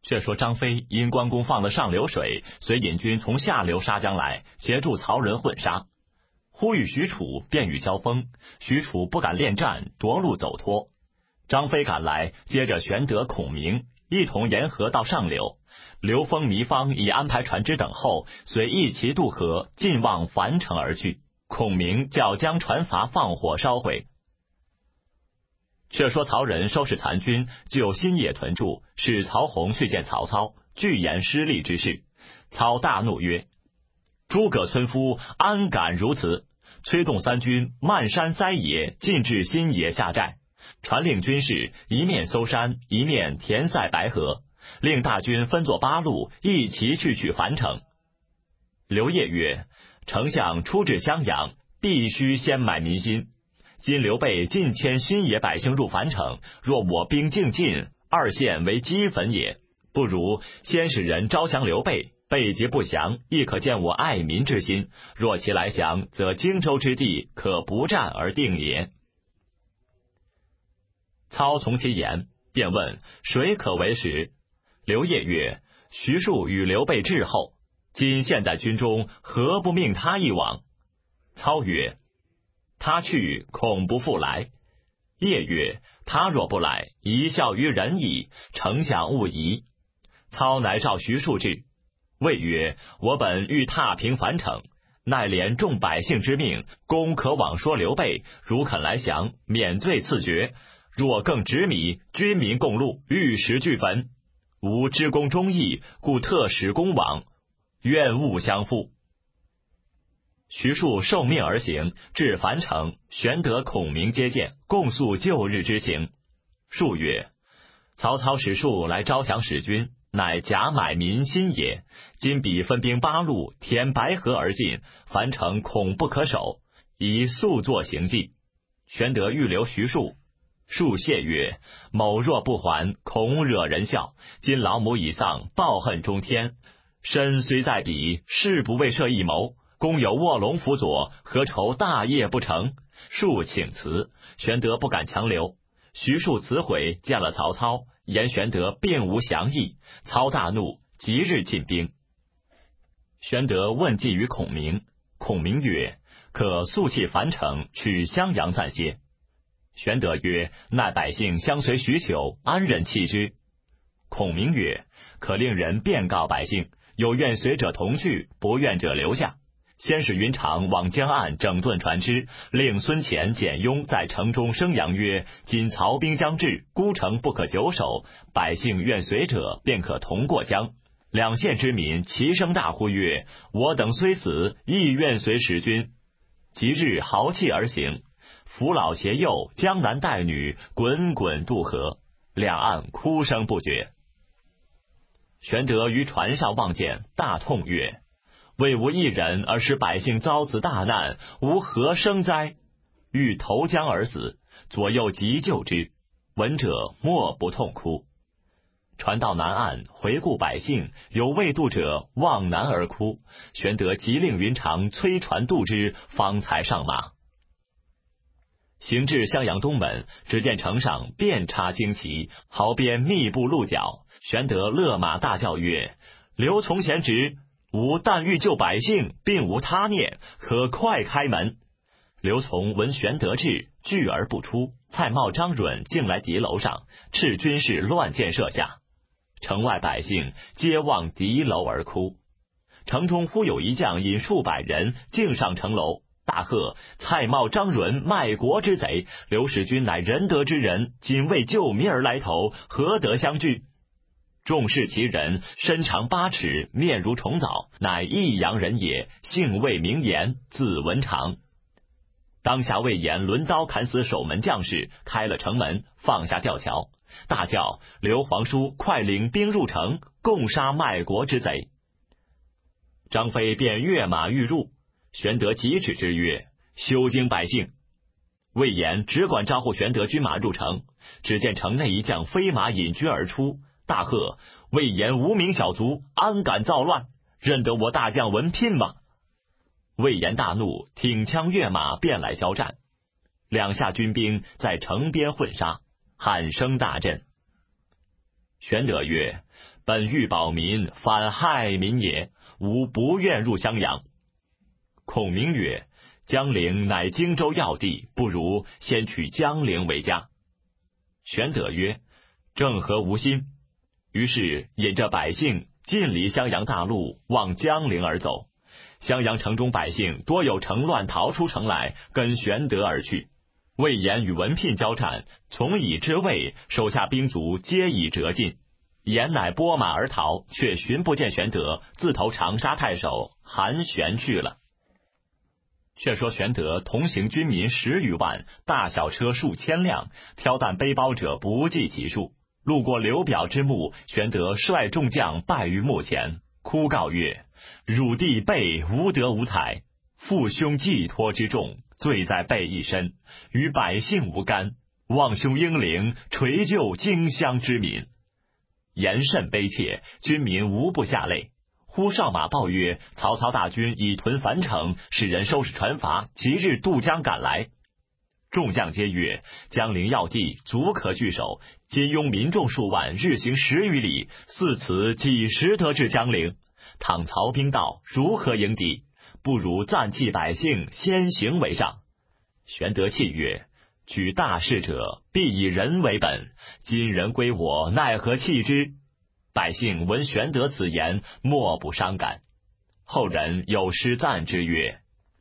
却说张飞因关公放了上流水，遂引军从下流杀将来，协助曹仁混杀。忽与许褚便与交锋，许褚不敢恋战，夺路走脱。张飞赶来，接着玄德、孔明一同沿河到上流。刘封、糜芳已安排船只等候，遂一齐渡河，尽往樊城而去。孔明叫将船筏放火烧毁。却说曹仁收拾残军，就新野屯驻，使曹洪去见曹操，具言失利之事。操大怒曰：诸葛村夫安敢如此！催动三军漫山塞野，进至新野下寨，传令军士一面搜山，一面填塞白河，令大军分作8路，一齐去取樊城。刘烨曰：丞相出至襄阳，必须先买民心。今刘备尽迁新野百姓入樊城，若我兵竟进，二县为齑粉也。不如先使人招降刘备，备捷不降，亦可见我爱民之心。若其来降，则荆州之地可不战而定也。操从其言，便问谁可为使。刘烨曰：徐庶与刘备至厚，今现在军中，何不命他一往？操曰：他去，恐不复来。烨曰：他若不来，一笑于人矣，丞相勿疑。操乃召徐庶至，谓曰：我本欲踏平樊城，奈连众百姓之命，公可往说刘备，如肯来降，免罪赐爵；若更执迷，军民共戮，玉石俱焚。吾知公忠义，故特使公往，愿勿相负。徐庶受命而行，至樊城，玄德、孔明接见，共诉旧日之情。庶曰：曹操使庶来招降使君，乃假买民心也。今彼分兵8路，填白河而进，樊城恐不可守，宜速作行计。玄德欲留徐庶，庶谢曰：某若不还，恐惹人笑。今老母已丧，抱恨中天，身虽在彼，誓不为设一谋。公有卧龙辅佐，何愁大业不成？庶请辞，玄德不敢强留。徐庶辞回，见了曹操，言玄德并无降意。操大怒，即日进兵。玄德问计于孔明，孔明曰：可速弃樊城，取襄阳暂歇。玄德曰：奈百姓相随许久，安忍弃之？孔明曰：可令人便告百姓，有愿随者同去，不愿者留下。先使云长往江岸整顿船只，令孙乾、简雍在城中声扬曰：今曹兵将至，孤城不可久守，百姓愿随者便可同过江。两县之民齐声大呼曰：我等虽死，亦愿随使君。即日豪气而行，扶老携幼，江南带女，滚滚渡河，两岸哭声不绝。玄德于船上望见，大痛曰：为吾一人而使百姓遭此大难，吾何生哉？欲投江而死，左右急救之，闻者莫不痛哭。船到南岸，回顾百姓，有未渡者望南而哭。玄德急令云长催船渡之，方才上马。行至襄阳东门，只见城上遍插旌旗，壕边密布鹿角。玄德勒马大叫曰：刘从贤直，吾但欲救百姓，并无他念，可快开门。刘琮闻玄德至，拒而不出。蔡瑁、张允竟来敌楼上，斥军士乱箭射下。城外百姓皆望敌楼而哭。城中忽有一将引数百人径上城楼，大喝：蔡瑁、张允卖国之贼，刘使君乃仁德之人，仅为救民而来投，何得相拒？众视其人，身长8尺，面如虫藻，乃益阳人也，姓魏，名言，字文长。当下魏延抡刀砍死守门将士，开了城门，放下吊桥，大叫：刘皇叔快领兵入城，共杀卖国之贼。张飞便跃马欲入，玄德急止之曰：休惊百姓。魏延只管招呼玄德军马入城，只见城内一将飞马引军而出，大喝：魏延无名小卒，安敢造乱？认得我大将文聘吗？魏延大怒，挺枪跃马，便来交战。两下军兵在城边混杀，喊声大震。玄德曰： 本欲保民，反害民也，吾不愿入襄阳。孔明曰：江陵乃荆州要地，不如先取江陵为家。玄德曰：正合吾心。于是引着百姓尽离襄阳大路，往江陵而走。襄阳城中百姓多有乘乱逃出城来，跟玄德而去。魏延与文聘交战，从以之魏，手下兵卒皆已折尽。延乃拨马而逃，却寻不见玄德，自投长沙太守韩玄去了。却说玄德同行军民10余万，大小车数千辆，挑担背包者不计其数。路过刘表之墓，玄德率众将拜于墓前，哭告曰：汝弟辈无德无才，父兄寄托之重，罪在备一身，与百姓无干，望兄英灵，垂救荆襄之民。言甚悲切，军民无不下泪。忽哨马报曰：曹操大军已屯樊城，使人收拾船筏，即日渡江赶来。众将皆曰：江陵要地，足可据守。今拥民众数万，日行10余里，似此几时得至江陵？倘曹兵到，如何迎敌？不如暂弃百姓，先行为上。玄德泣曰：举大事者，必以人为本。今人归我，奈何弃之？百姓闻玄德此言，莫不伤感。后人有诗赞之曰：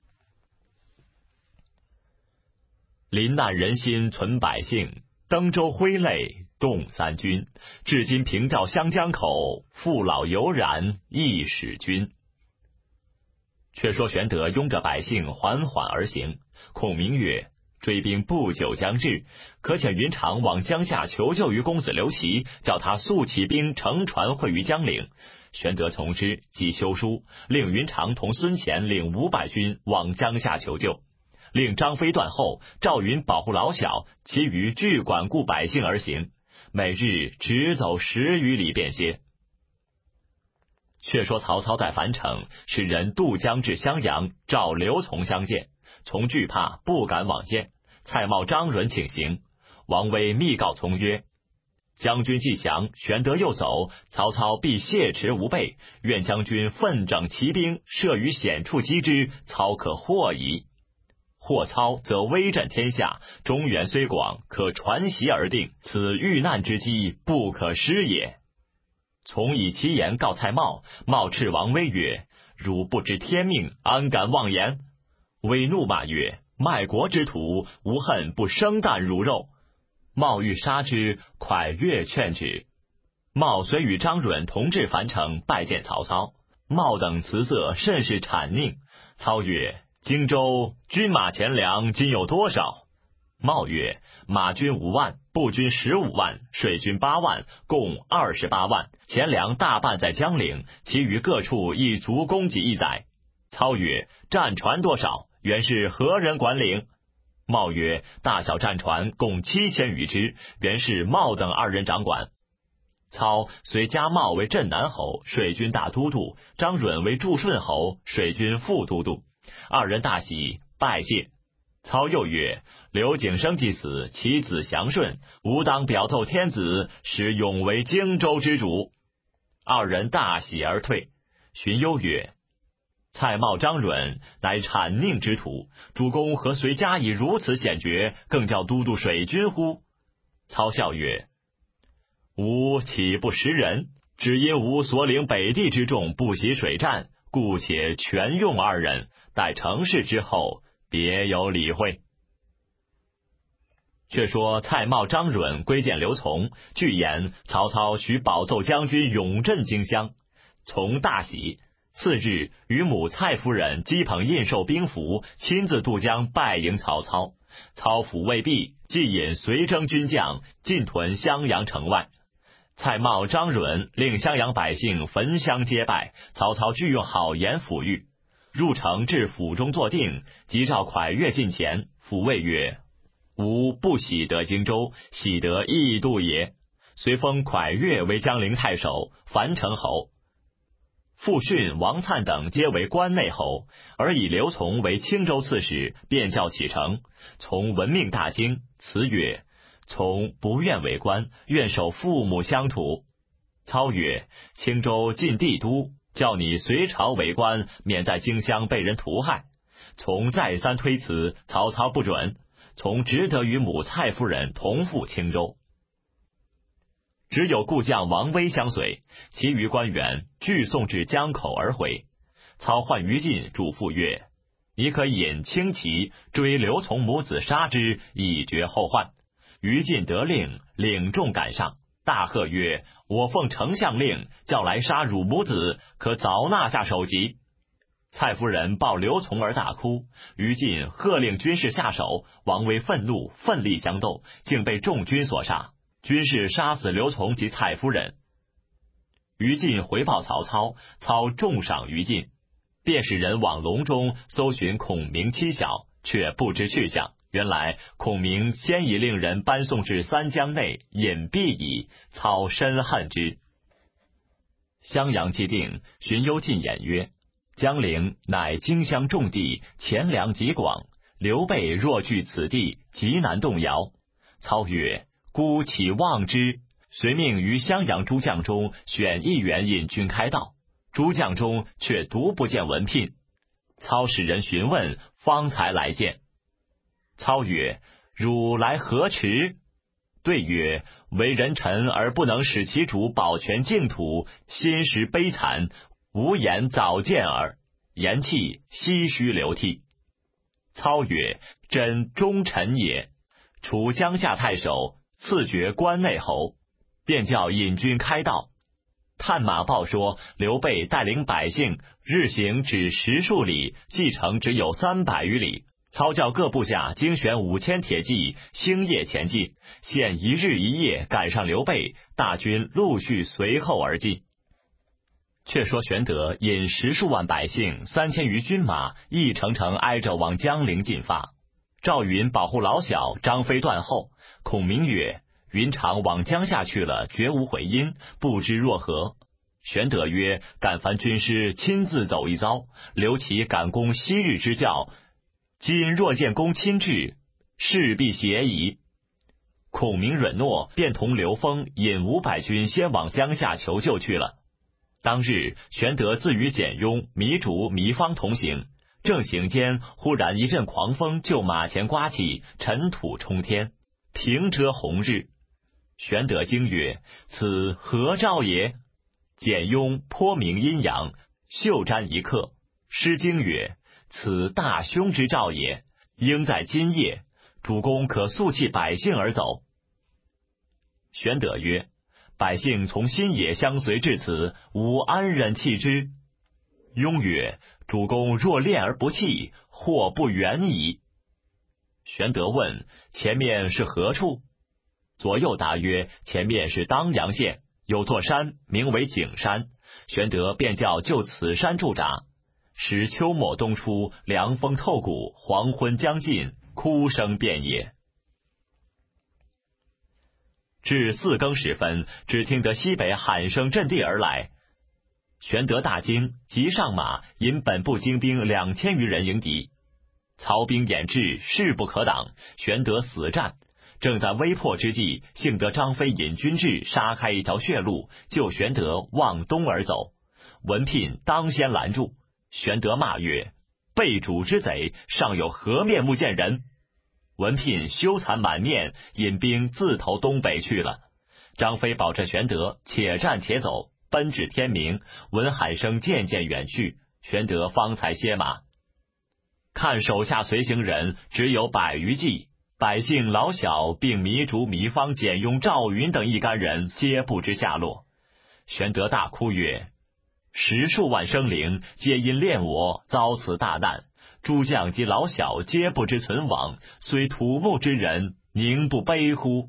临难人心存百姓，登州挥泪动三军。至今凭吊湘江口，父老犹然一使君。却说玄德拥着百姓缓缓而行。孔明曰：追兵不久将至，可遣云长往江夏求救于公子刘琦，叫他速起兵乘船会于江陵。玄德从之，即修书，令云长同孙乾领500军往江夏求救，令张飞断后，赵云保护老小，其余俱管顾百姓而行，每日只走10余里便歇。却说曹操在樊城，使人渡江至襄阳，召刘琮相见。琮惧怕，不敢往见。蔡瑁、张允请行。王威密告琮曰：将军既降，玄德又走，曹操必挟持无备，愿将军奋整骑兵，设于险处击之，操可获矣。获操，则威震天下，中原虽广，可传檄而定，此遇难之机，不可失也。琮以其言告蔡瑁，瑁斥王威曰：汝不知天命，安敢妄言？威怒骂曰：卖国之徒，无恨不生啖汝肉。瑁欲杀之，蒯越劝止。瑁遂与张允同至樊城，拜见曹操。瑁等辞色甚是谄佞。操曰：荆州军马钱粮今有多少？瑁曰：马军5万，步军15万，水军8万，共28万。钱粮大半在江陵，其余各处亦足供给1载。操曰：战船多少？原是何人管领？瑁曰：大小战船共7000余只，原是瑁等2人掌管。操遂加瑁为镇南侯，水军大都督；张允为驻顺侯，水军副都督。2人大喜，拜谢。操又曰：刘景升既死，其子降顺，吾当表奏天子，使永为荆州之主。2人大喜而退。荀攸曰：蔡瑁、张允乃谄佞之徒，主公何遂加以如此险决，更叫都督水军乎？操笑曰：吾岂不识人？只因吾所领北地之众不习水战，故且全用2人，待成事之后，别有理会。却说蔡瑁、张允归见刘琮，据言曹操许保奏将军永镇荆襄。琮大喜。次日，与母蔡夫人击捧印绶兵符，亲自渡江拜迎曹操。操抚未毕，即引随征军将进屯襄阳城外。蔡瑁、张允令襄阳百姓焚香结拜，曹操俱用好言抚育。入城至府中坐定，即召蒯越近前，抚慰曰：吾不喜得荆州，喜得异度也。遂封蒯越为江陵太守、樊城侯。傅训、王粲等皆为关内侯，而以刘琮为青州刺史，便叫启程。琮闻命大惊，辞曰：琮不愿为官，愿守父母乡土。 操曰：青州晋帝都，叫你随朝为官，免在荆襄被人屠害。从再三推辞，曹操不准，从只得与母蔡夫人同赴青州。只有故将王威相随，其余官员俱送至江口而回。操唤于禁嘱咐曰：你可引轻骑追刘琮母子，杀之，以绝后患。于禁得令，领众赶上，大喝曰：我奉丞相令，叫来杀汝母子，可早纳下首级。蔡夫人抱刘琮而大哭，于禁喝令军士下手，王威愤怒，奋力相斗，竟被众军所杀。军士杀死刘琮及蔡夫人。于禁回报曹操，操重赏于禁，便使人往隆中搜寻孔明妻小，却不知去向。原来孔明先已令人搬送至三江内，隐蔽矣。操深恨之。襄阳既定，荀攸进言曰：江陵乃荆襄重地，钱粮极广，刘备若据此地，极难动摇。操曰：孤岂忘之？遂命于襄阳诸将中选1员引军开道。诸将中却独不见文聘。操使人询问，方才来见。操曰：汝来何迟？对曰：为人臣而不能使其主保全净土，心实悲惨，无言早见耳。言讫，唏嘘流涕。操曰：真忠臣也。处江夏太守，赐爵关内侯，便叫引军开道。探马报说，刘备带领百姓日行只10数里，计程只有300余里。操叫各部下精选5000铁骑，星夜前进，现1日1夜赶上刘备，大军陆续随后而进。却说玄德引10数万百姓3000余军马，一程程挨着往江陵进发。赵云保护老小，张飞断后。孔明曰：云长往江夏去了，绝无回音，不知若何？玄德曰：但凡军师亲自走一遭，留其赶攻昔日之教，今若见公亲至，势必协矣。孔明允诺，便同刘封引500军先往江夏求救去了。当日，玄德自与简雍、糜竺、糜芳同行，正行间，忽然一阵狂风就马前刮起，尘土冲天，平遮红日。玄德惊曰：此何兆也？简雍颇明阴阳，袖瞻一刻，诗经曰：此大凶之兆也，应在今夜，主公可速弃百姓而走。玄德曰：百姓从新野相随至此，吾安忍弃之？雍曰：主公若恋而不弃，祸不远矣。玄德问：前面是何处？左右答曰：前面是当阳县，有座山名为景山。玄德便叫就此山驻扎。时秋末冬初，凉风透骨，黄昏将近，哭声遍野。至4更时分，只听得西北喊声震地而来。玄德大惊，即上马，引本部精兵2000余人迎敌。曹兵掩至，势不可挡，玄德死战。正在危迫之际，幸得张飞引军至，杀开一条血路，救玄德往东而走。文聘当先拦住。玄德骂曰：背主之贼，尚有何面目见人？文聘羞惭满面，引兵自投东北去了。张飞保着玄德，且战且走，奔至天明，闻喊声渐渐远去，玄德方才歇马。看手下随行人只有100余骑，百姓老小并糜竺、糜芳、简雍、赵云等一干人皆不知下落。玄德大哭曰：10数万生灵，皆因恋我，遭此大难。诸将及老小皆不知存亡，虽土木之人，宁不悲乎？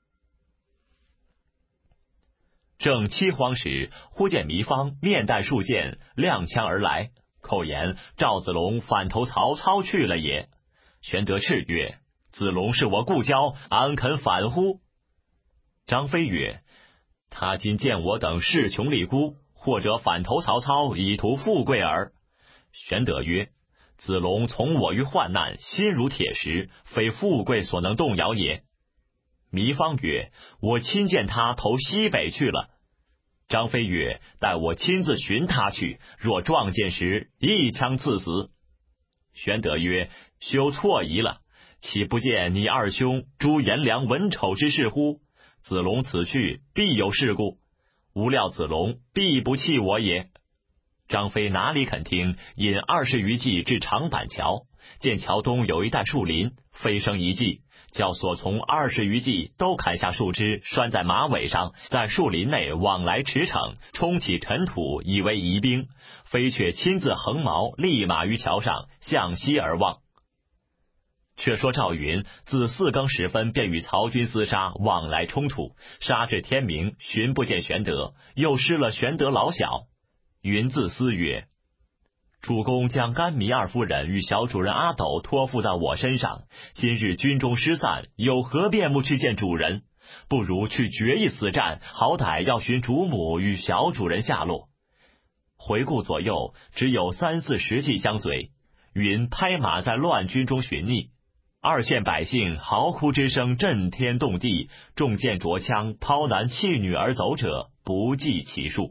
正饥荒时，忽见糜芳面带数箭，踉跄而来，口言赵子龙反投曹操去了也。玄德叱曰：子龙是我故交，安肯反乎？张飞曰：他今见我等势穷力孤，或者反投曹操，以图富贵耳。玄德曰：子龙从我于患难，心如铁石，非富贵所能动摇也。糜芳曰：我亲见他投西北去了。 张飞曰：待我亲自寻他去，若撞见时，一枪刺死。玄德曰：休错疑了，岂不见你二兄诛颜良文丑之事乎？子龙此去，必有事故，无料子龙必不弃我也。张飞哪里肯听，引20余骑至长板桥，见桥东有一带树林，飞升一骑，叫所从20余骑都砍下树枝，拴在马尾上，在树林内往来驰骋，冲起尘土，以为疑兵。飞却亲自横矛立马于桥上，向西而望。却说赵云自4更时分便与曹军厮杀，往来冲突，杀至天明，寻不见玄德，又失了玄德老小。云自思曰：主公将甘糜2夫人与小主人阿斗托付在我身上，今日军中失散，有何便目去见主人？不如去决一死战，好歹要寻主母与小主人下落。回顾左右，只有30、40骑相随。云拍马在乱军中寻觅，2县百姓嚎哭之声震天动地，中箭着枪，抛男弃女而走者不计其数。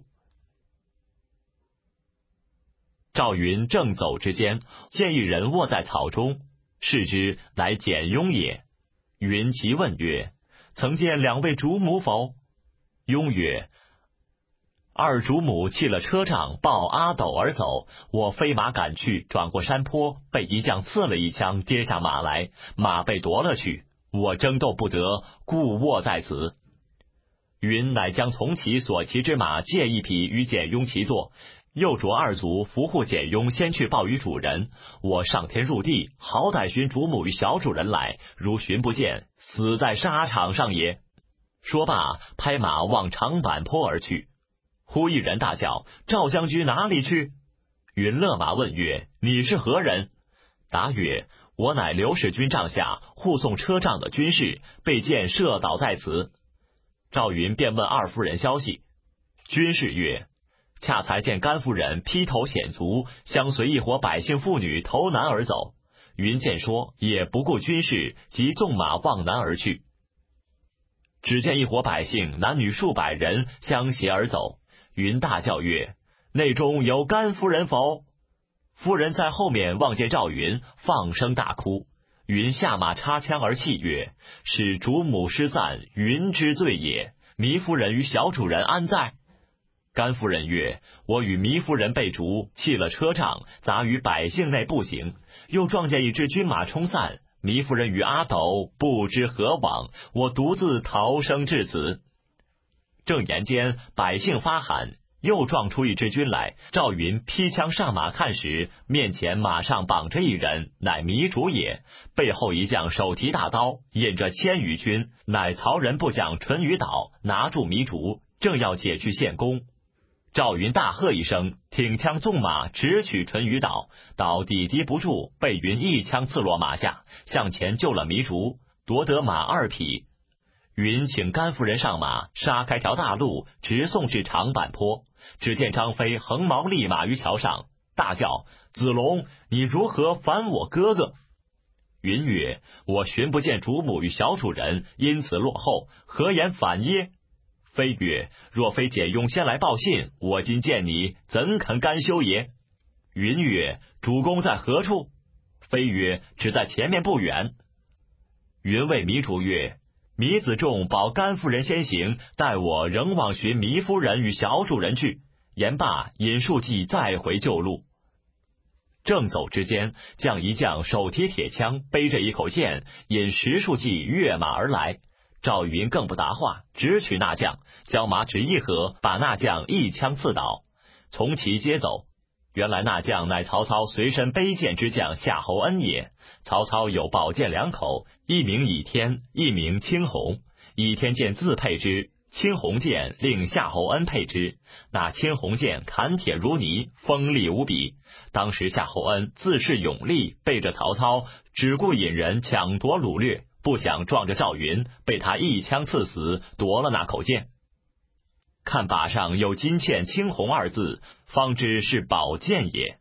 赵云正走之间，见一人卧在草中，视之，乃简雍也。云即问曰：曾见2位主母否？雍曰：二主母弃了车仗，抱阿斗而走，我飞马赶去，转过山坡，被一将刺了一枪，跌下马来，马被夺了去，我争斗不得，故卧在此。云乃将从骑所骑之马借1匹与简雍骑坐，又着2卒扶护简雍先去报与主人。我上天入地，好歹寻主母与小主人来，如寻不见，死在沙场上也。说罢，拍马往长坂坡而去。忽一人大叫：赵将军哪里去？云勒马问曰：你是何人？答曰：我乃刘使君帐下护送车仗的军士，被箭射倒在此。赵云便问2夫人消息。军士曰：恰才见甘夫人披头显足，相随一伙百姓妇女投南而走。云见说，也不顾军士，即纵马望南而去。只见一伙百姓男女数百人相携而走。云大叫曰：内中有甘夫人否？夫人在后面望见赵云，放声大哭。云下马插枪而泣曰：使主母失散，云之罪也。糜夫人与小主人安在？甘夫人曰：我与糜夫人被逐，弃了车仗，杂于百姓内步行，又撞见一支军马冲散，糜夫人与阿斗不知何往，我独自逃生至此。正言间，百姓发喊，又撞出一支军来。赵云披枪上马看时，面前马上绑着一人，乃糜竺也。背后一将手提大刀，引着1000余军，乃曹仁部将淳于导，拿住糜竺，正要解去献功。赵云大喝一声，挺枪纵马直取淳于导，导抵敌不住，被云一枪刺落马下，向前救了糜竺，夺得马2匹。云请甘夫人上马，杀开条大路，直送至长坂坡。只见张飞横矛立马于桥上，大叫：子龙，你如何反我哥哥？云曰：我寻不见主母与小主人，因此落后，何言反耶？飞曰：若非简雍先来报信，我今见你，怎肯甘休也？云曰：主公在何处？飞曰：只在前面不远。云谓糜竺曰：糜子重保甘夫人先行，待我仍往寻糜夫人与小主人去。言罢，引数骑再回旧路。正走之间，将一将手提铁枪，背着一口剑，引10数骑跃马而来。赵云更不答话，直取那将，交马只一合，把那将一枪刺倒，从其接走。原来那将乃曹操随身背剑之将夏侯恩也。曹操有宝剑2口，一名倚天，一名青红。倚天剑自配之，青红剑令夏侯恩配之。那青红剑砍铁如泥，锋利无比。当时夏侯恩自恃勇力，背着曹操，只顾引人抢夺掳掠，不想撞着赵云，被他一枪刺死，夺了那口剑。看把上有金嵌青红2字，方知是宝剑也。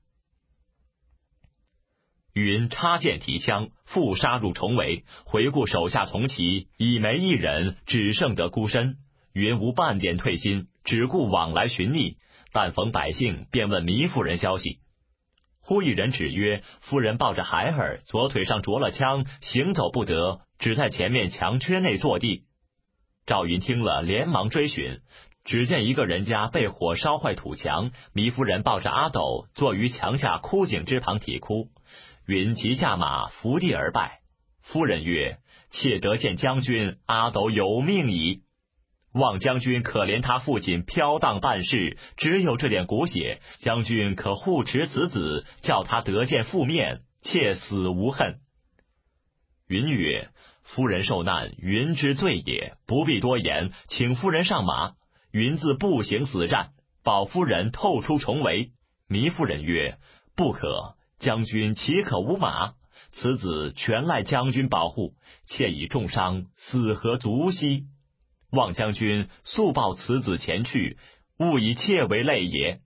云插剑提枪，复杀入重围，回顾手下从骑，以没一人，只剩得孤身。云无半点退心， 只顾往来寻觅，但逢百姓，便问糜夫人消息。忽一人指曰：夫人抱着孩儿，左腿上着了枪，行走不得，只在前面墙缺内坐地。赵云听了，连忙追寻，只见一个人家被火烧坏土墙，糜夫人抱着阿斗坐于墙下枯井之旁啼哭。云即下马，伏地而拜。夫人曰：妾得见将军，阿斗有命矣。望将军可怜他父亲飘荡半世，只有这点骨血，将军可护持此子，叫他得见父面，妾死无恨。云曰：夫人受难，云之罪也，不必多言，请夫人上马。云自步行死战，保夫人透出重围。糜夫人曰：不可，将军岂可无马？此子全赖将军保护，妾已重伤，死何足惜？望将军速报此子前去，勿以妾为累也。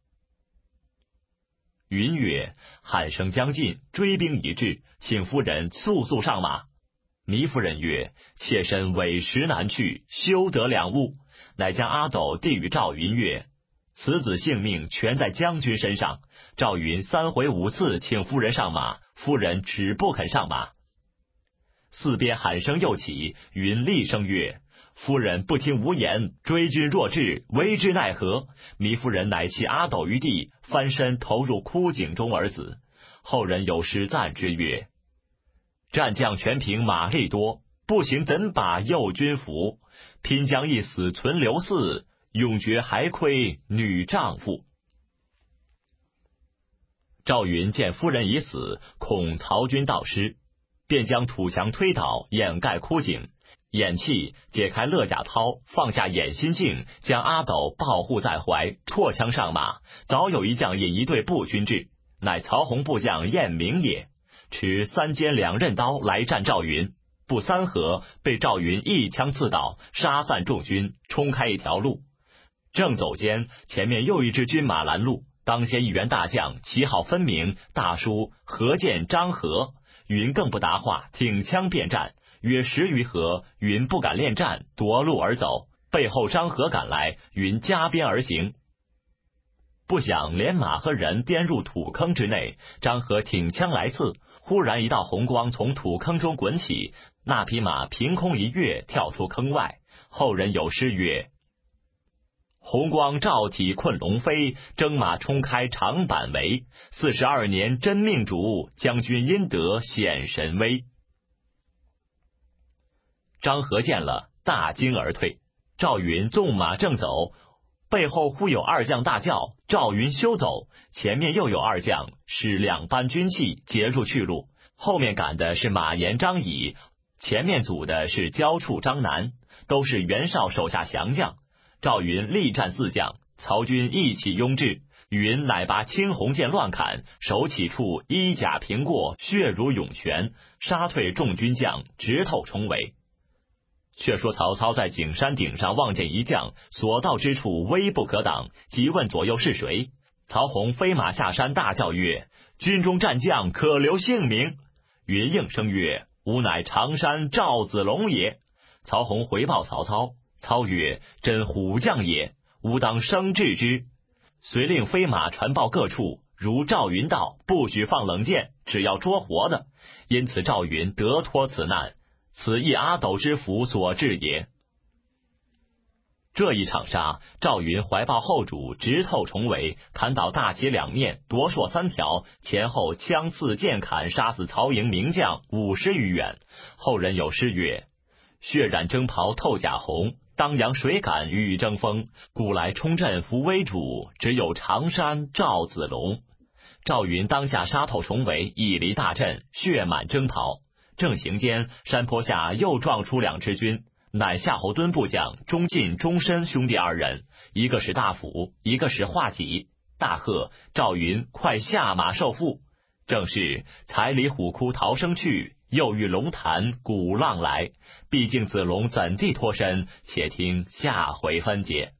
云曰：喊声将近，追兵已至，请夫人速速上马。糜夫人曰：妾身委实难去，休得两误。乃将阿斗递与赵云曰：此子性命全在将军身上。赵云3回5次请夫人上马，夫人只不肯上马。四边喊声又起，云厉声曰：夫人不听无言，追军若至，为之奈何？糜夫人乃弃阿斗于地，翻身投入枯井中而死。后人有诗赞之曰：战将全凭马力多，不行怎把右军服？拼将一死存刘嗣，永绝还亏女丈夫。赵云见夫人已死，恐曹军到师，便将土墙推倒，掩盖枯井。偃气，解开勒甲绦，放下掩心镜，将阿斗抱护在怀，绰枪上马。早有一将引一队步军至，乃曹洪部将晏明也，持3尖2刃刀来战赵云。不3合，被赵云一枪刺倒，杀散众军，冲开一条路。正走间，前面又一支军马拦路，当先一员大将，旗号分明，大书何见张合。云更不答话，挺枪便战。约10余合，云不敢恋战，夺路而走。背后张合赶来，云加鞭而行。不想连马和人颠入土坑之内，张合挺枪来刺，忽然一道红光从土坑中滚起，那匹马凭空一跃，跳出坑外。后人有诗曰：红光照体困龙飞，征马冲开长坂围。42年真命主，将军因得显神威。张合见了，大惊而退。赵云纵马正走，背后忽有2将大叫：赵云休走！前面又有2将，使2班军器截住去路。后面赶的是马延、张乙，前面阻的是焦触、张南，都是袁绍手下降将。赵云力战4将，曹军一起拥至。云乃拔青红剑乱砍，手起处衣甲平过，血如涌泉，杀退众军将，直透重围。却说曹操在景山顶上望见一将，所到之处微不可挡，即问左右是谁。曹洪飞马下山，大叫曰：军中战将可留姓名。云应声曰：吾乃常山赵子龙也。曹洪回报曹操，操曰：真虎将也，吾当生治之。遂令飞马传报各处，如赵云到，不许放冷箭，只要捉活的。因此赵云得脱此难，此亦阿斗之福所致也。这一场杀，赵云怀抱后主，直透重围，砍倒大旗2面，夺槊3条，前后枪刺剑砍，杀死曹营名将50余员。后人有诗曰：血染征袍透甲红，当阳水感欲争锋。古来冲阵扶危主，只有常山赵子龙。赵云当下杀透重围，以离大阵，血满征袍。正行间，山坡下又撞出2支军，乃夏侯惇部将钟进、钟申兄弟2人，一个是大斧，一个是画戟。大喝：赵云快下马受缚！正是才离虎窟逃生去，又遇龙潭鼓浪来。毕竟子龙怎地脱身？且听下回分解。